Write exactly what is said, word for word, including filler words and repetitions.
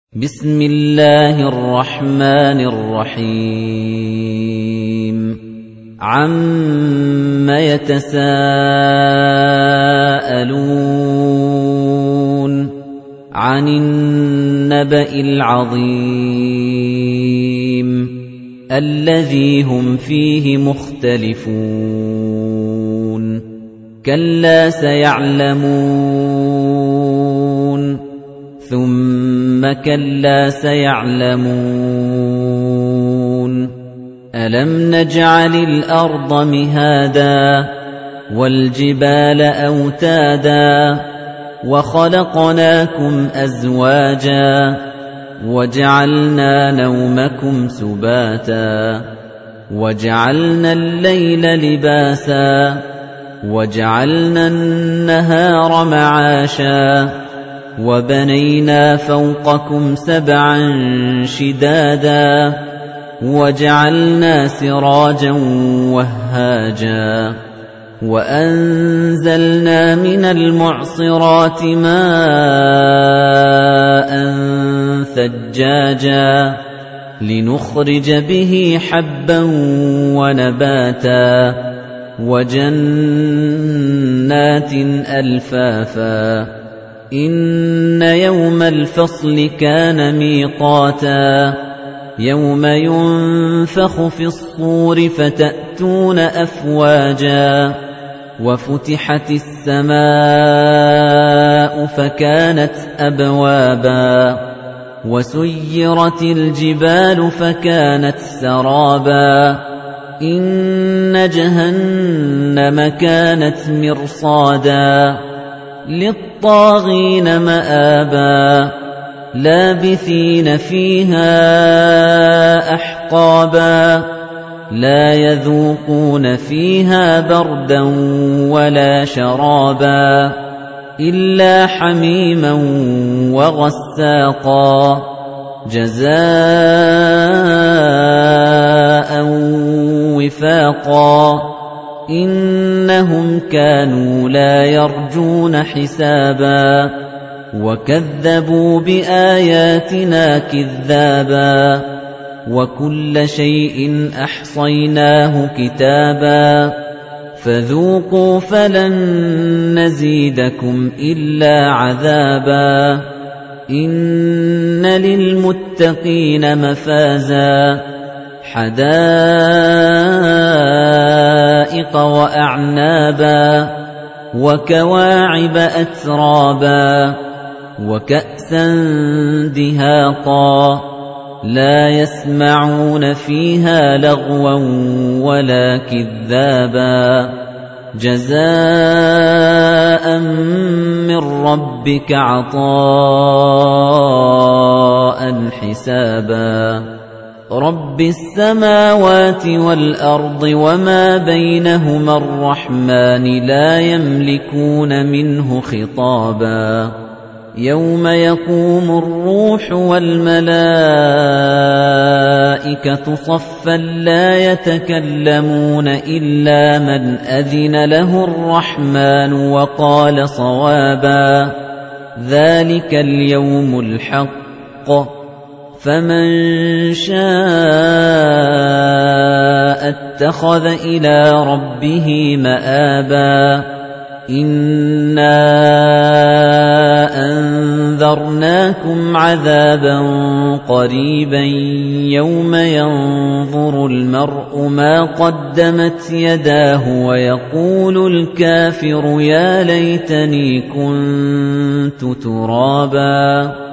بسم الله الرحمن الرحيم عَمَّ يَتَسَاءَلُونَ عَنِ النَّبَإِ الْعَظِيمِ الَّذِي هُمْ فِيهِ مُخْتَلِفُونَ كَلَّا سَيَعْلَمُونَ ثُمَّ كَلَّا سَيَعْلَمُونَ أَلَمْ نَجْعَلِ الْأَرْضَ مِهَادًا وَالْجِبَالَ أَوْتَادًا وَخَلَقْنَاكُمْ أَزْوَاجًا وَجَعَلْنَا نَوْمَكُمْ سُبَاتًا وَجَعَلْنَا اللَّيْلَ لِبَاسًا وَجَعَلْنَا النَّهَارَ مَعَاشًا وَبَنَيْنَا فَوْقَكُمْ سَبْعًا شِدَادًا وَجَعَلْنَا سِرَاجًا وَهَّاجًا وَأَنزَلْنَا مِنَ الْمُعْصِرَاتِ مَاءً ثَجَّاجًا لِنُخْرِجَ بِهِ حَبًّا وَنَبَاتًا وَجَنَّاتٍ أَلْفَافًا إِنَّ يَوْمَ الْفَصْلِ كَانَ مِيقَاتًا يَوْمَ يُنفَخُ فِي الصُّورِ فَتَأْتُونَ أَفْوَاجًا وَفُتِحَتِ السَّمَاءُ فَكَانَتْ أَبْوَابًا وَسُيِّرَتِ الْجِبَالُ فَكَانَتْ سَرَابًا إِنَّ جَهَنَّمَ كَانَتْ مِرْصَادًا لِلطَّاغِينَ مَآبًا لَابِثِينَ فِيهَا أَحْقَابًا لَا يَذُوقُونَ فِيهَا بَرْدًا وَلَا شَرَابًا إِلَّا حَمِيمًا وَغَسَّاقًا جَزَاءً وِفَاقًا إِنَّهُمْ كَانُوا لَا يَرْجُونَ حِسَابًا وَكَذَّبُوا بِآيَاتِنَا كِذَّابًا وَكُلَّ شَيْءٍ أَحْصَيْنَاهُ كِتَابًا فَذُوقُوا فَلَن نَّزِيدَكُمْ إِلَّا عَذَابًا إِنَّ لِلْمُتَّقِينَ مَفَازًا حَدَائِقَ وَأَعْنَابًا وَكَوَاعِبَ أَتْرَابًا وَكَأْسًا دِهَاقًا لَا يَسْمَعُونَ فِيهَا لَغْوًا وَلَا كِذَّابًا جَزَاءً مِّن رَّبِّكَ عَطَاءً حِسَابًا رَبِّ السَّمَاوَاتِ وَالْأَرْضِ وَمَا بَيْنَهُمَا الرَّحْمَنِ لَا يَمْلِكُونَ مِنْهُ خِطَابًا يَوْمَ يَقُومُ الرُّوحُ وَالْمَلَائِكَةُ صَفًّا لَّا يَتَكَلَّمُونَ إِلَّا مَنْ أَذِنَ لَهُ الرَّحْمَنُ وَقَالَ صَوَابًا ذَلِكَ الْيَوْمُ الْحَقُّ فَمَن شَاءَ اتَّخَذَ إِلَىٰ رَبِّهِ مَآبًا إِنَّا أَنذَرْنَاكُمْ عَذَابًا قَرِيبًا يَوْمَ يَنظُرُ الْمَرْءُ مَا قَدَّمَتْ يَدَاهُ وَيَقُولُ الْكَافِرُ يَا لَيْتَنِي كُنتُ تُرَابًا